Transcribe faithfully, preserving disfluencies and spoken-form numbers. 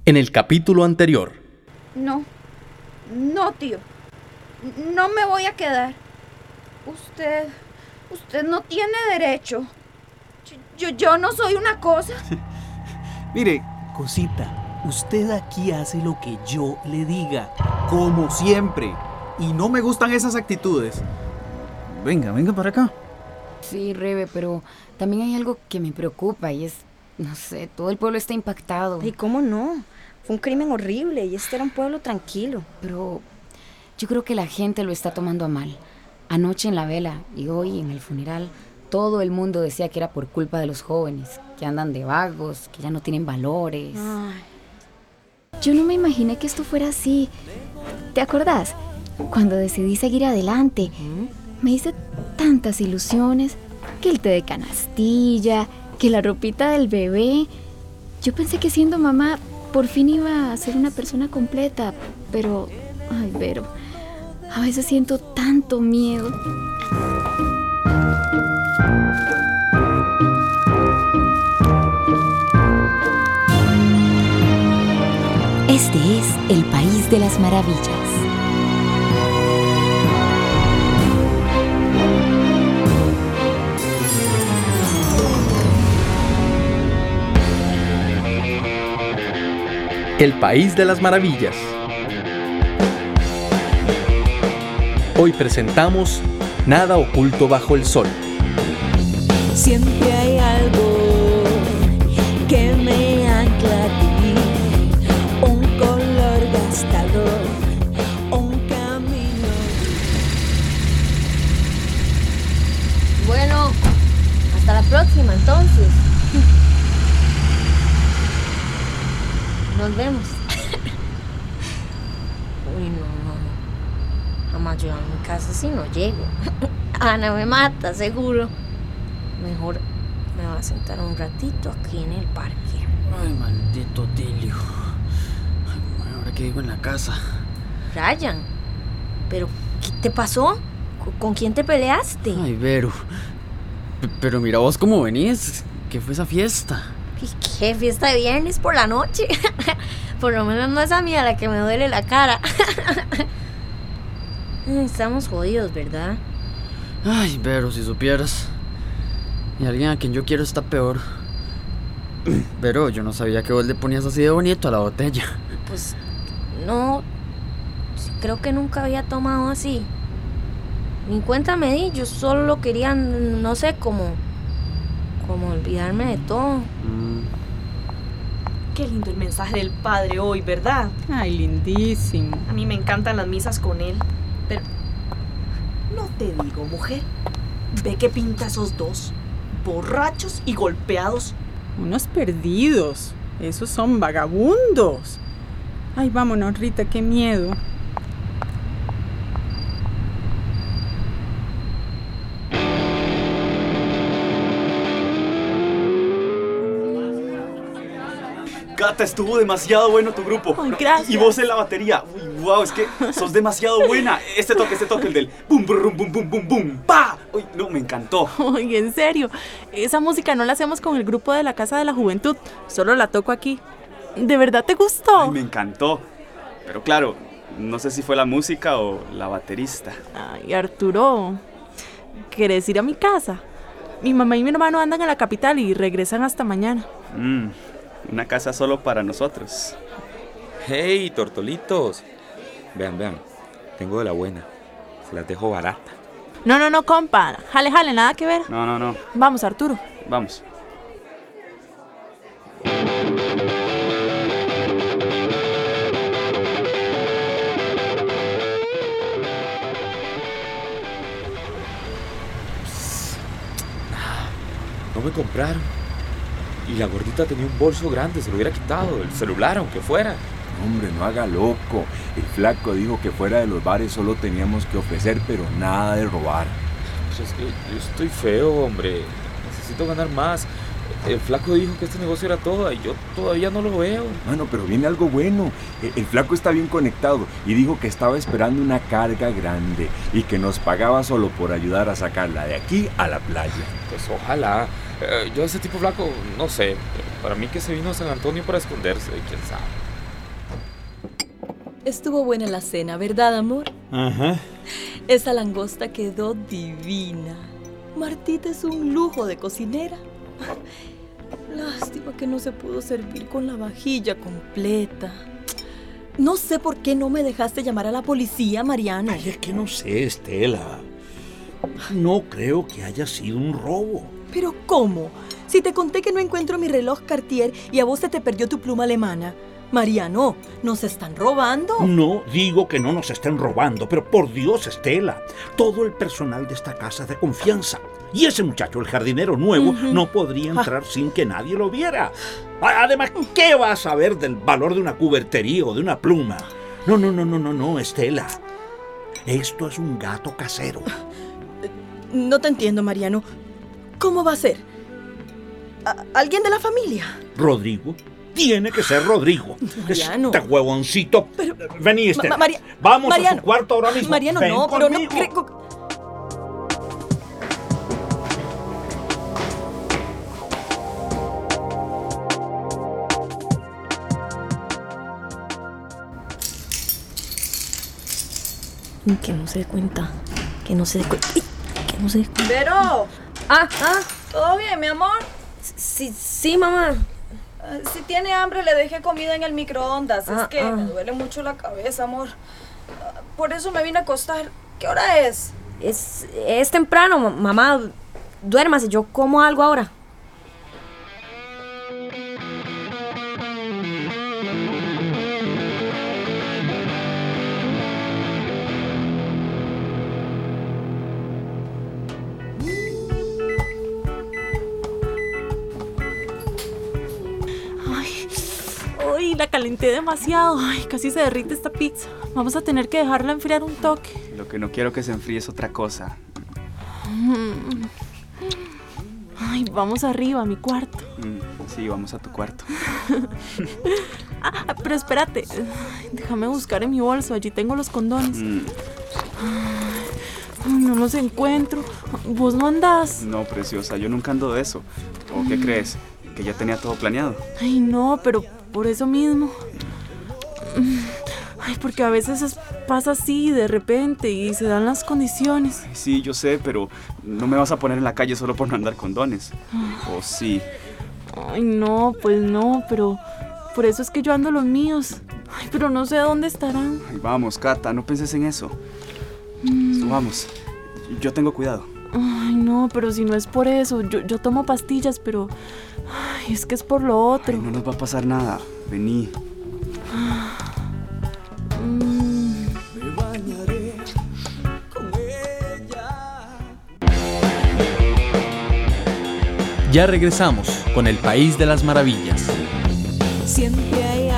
En el capítulo anterior. No, no, tío. No me voy a quedar. Usted, usted no tiene derecho. Yo, yo, yo no soy una cosa. Mire, cosita, usted aquí hace lo que yo le diga, como siempre. Y no me gustan esas actitudes. Venga, venga para acá. Sí, Rebe, pero también hay algo que me preocupa y es, no sé, todo el pueblo está impactado. ¿Y cómo no? Fue un crimen horrible y este era un pueblo tranquilo. Pero yo creo que la gente lo está tomando a mal. Anoche en la vela y hoy en el funeral, todo el mundo decía que era por culpa de los jóvenes, que andan de vagos, que ya no tienen valores. Ay. Yo no me imaginé que esto fuera así. ¿Te acordás? Cuando decidí seguir adelante, me hice tantas ilusiones, que el té de canastilla, que la ropita del bebé. Yo pensé que siendo mamá por fin iba a ser una persona completa, pero, ay, Vero, a veces siento tanto miedo. Este es el País de las Maravillas. El País de las Maravillas. Hoy presentamos Nada oculto bajo el sol. Siempre hay algo que me ancla a ti, un color gastado, un camino. Bueno, hasta la próxima entonces. Nos vemos. Uy, no, no, no. Jamás yo a mi casa si no llego. Ana me mata, seguro. Mejor me voy a sentar un ratito aquí en el parque. Ay, maldito Tilio. Ay, ahora que digo en la casa. Ryan, ¿pero qué te pasó? ¿Con quién te peleaste? Ay, Vero. P- pero mira vos cómo venís. ¿Qué fue esa fiesta? ¿Qué fiesta de viernes por la noche? Por lo menos no es a mí a la que me duele la cara. Estamos jodidos, ¿verdad? Ay, Vero, si supieras. Y alguien a quien yo quiero está peor. Pero yo no sabía que vos le ponías así de bonito a la botella. Pues no, creo que nunca había tomado así. Ni cuenta me di, yo solo quería, no sé, como, como olvidarme de todo. Mm. Qué lindo el mensaje del padre hoy, ¿verdad? Ay, lindísimo. A mí me encantan las misas con él, pero no te digo, mujer. Ve qué pinta esos dos, borrachos y golpeados. Unos perdidos. Esos son vagabundos. Ay, vámonos, Rita, qué miedo. Cata, estuvo demasiado bueno tu grupo. Ay, gracias. Y vos en la batería. Uy, wow, es que sos demasiado buena. Este toque, este toque, el del bum, bum, bum, bum, bum, bum, pa. Uy, no, me encantó. Ay, en serio, esa música no la hacemos con el grupo de la Casa de la Juventud, solo la toco aquí. ¿De verdad te gustó? Ay, me encantó. Pero claro, no sé si fue la música o la baterista. Ay, Arturo, ¿querés ir a mi casa? Mi mamá y mi hermano andan en la capital y regresan hasta mañana. Mm, una casa solo para nosotros. ¡Hey, tortolitos! Vean, vean, tengo de la buena. Se las dejo barata. No, no, no, compa. Jale, jale, nada que ver. No, no, no. Vamos, Arturo. Vamos. No me compraron. Y la gordita tenía un bolso grande, se lo hubiera quitado. El celular, aunque fuera. Hombre, no haga loco. El flaco dijo que fuera de los bares solo teníamos que ofrecer, pero nada de robar. Pues es que yo estoy feo, hombre. Necesito ganar más. El flaco dijo que este negocio era todo y yo todavía no lo veo. Bueno, pero viene algo bueno. El, el flaco está bien conectado y dijo que estaba esperando una carga grande y que nos pagaba solo por ayudar a sacarla de aquí a la playa. Pues ojalá. Eh, yo ese tipo flaco, no sé. Para mí que se vino a San Antonio para esconderse, quién sabe. Estuvo buena la cena, ¿verdad, amor? Ajá. Esa langosta quedó divina. Martita es un lujo de cocinera. Lástima que no se pudo servir con la vajilla completa. No sé por qué no me dejaste llamar a la policía, Mariano. Ay, es que no sé, Estela. No creo que haya sido un robo. ¿Pero cómo? Si te conté que no encuentro mi reloj Cartier y a vos se te perdió tu pluma alemana. Mariano, ¿nos están robando? No digo que no nos estén robando, pero por Dios, Estela, todo el personal de esta casa es de confianza. Y ese muchacho, el jardinero nuevo, uh-huh. no podría entrar ah. sin que nadie lo viera. Además, ¿qué va a saber del valor de una cubertería o de una pluma? No, no, no, no, no, no, Estela. Esto es un gato casero. No te entiendo, Mariano. ¿Cómo va a ser? ¿A- ¿Alguien de la familia? ¿Rodrigo? Tiene que ser Rodrigo. Mariano. Este huevoncito. Pero, Vení, Estela. Ma- Maria- Vamos Mariano. a su cuarto ahora mismo. Mariano, Ven no, conmigo. pero no creo... Que no se dé cuenta. Que no se dé cuenta. Que no se dé cuenta. Pero... Ah, ah. ¿Todo bien, mi amor? Sí, sí, mamá. Uh, si tiene hambre, le dejé comida en el microondas. Ah, es que ah. me duele mucho la cabeza, amor. Uh, por eso me vine a acostar. ¿Qué hora es? Es, es temprano, mamá. Duérmase, yo como algo ahora. Ay, la calenté demasiado. Ay, casi se derrite esta pizza. Vamos a tener que dejarla enfriar un toque. Lo que no quiero que se enfríe es otra cosa. Ay, vamos arriba, a mi cuarto. Sí, vamos a tu cuarto. ah, pero espérate. Déjame buscar en mi bolso. Allí tengo los condones. Mm. Ay, no los encuentro. ¿Vos no andás? No, preciosa, yo nunca ando de eso. ¿O qué crees? ¿Que ya tenía todo planeado? Ay, no, pero por eso mismo. Ay, porque a veces es, pasa así de repente y se dan las condiciones. Sí, yo sé, pero no me vas a poner en la calle solo por no andar condones. ¿O sí? Ay, no, pues no, pero por eso es que yo ando los míos. Ay, pero no sé dónde estarán. Ay, vamos, Cata, no penses en eso. Mm. Subamos. Yo tengo cuidado. Ay, no, pero si no es por eso. Yo, yo tomo pastillas, pero... Ay, es que es por lo otro. Ay, no nos va a pasar nada. Vení. Mm. Me bañaré con ella. Ya regresamos con El País de las Maravillas. Siempre hay